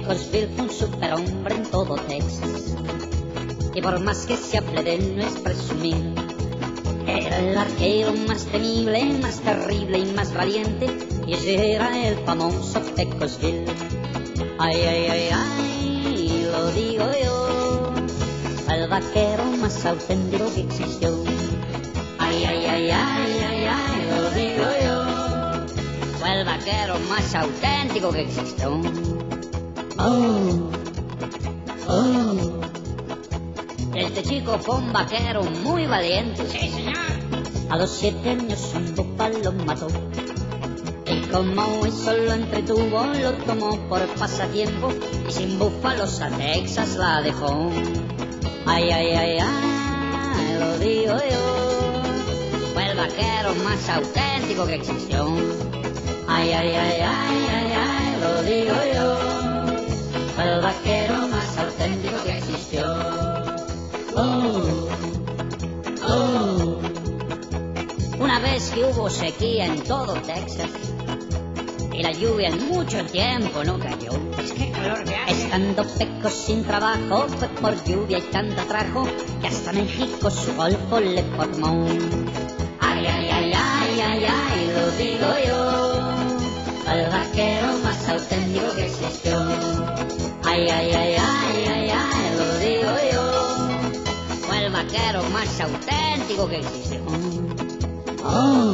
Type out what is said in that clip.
Pecosville fue un superhombre en todo Texas, y por más que se hable de él no es presumir. Era el arquero más temible, más terrible y más valiente, y ese era el famoso Pecosville. Ay, ay, ay, ay, lo digo yo, el vaquero más auténtico que existió. Ay, ay, ay, ay, ay, ay, lo digo yo, fue el vaquero más auténtico que existió. Oh, oh. Este chico fue un vaquero muy valiente. Sí, señor. A los 7 años un búfalo mató, y como eso lo entretuvo, lo tomó por pasatiempo, y sin búfalos a Texas la dejó. Ay, ay, ay, ay, lo digo yo, fue el vaquero más auténtico que existió. Ay, ay, ay, ay, ay, ay, lo digo yo, fue el vaquero más auténtico que existió. Oh, oh. Una vez que hubo sequía en todo Texas, y la lluvia en mucho tiempo no cayó. Es que calor que hace. Estando Pecos sin trabajo, fue por lluvia y tanta trajo, que hasta México su golfo le formó. Ay, ay, ay, ay, ay, ay, lo digo yo, el vaquero más auténtico que existió. Ay, ay, ay, ay, ay, ay, lo digo yo, fue el vaquero más auténtico que existió. Oh,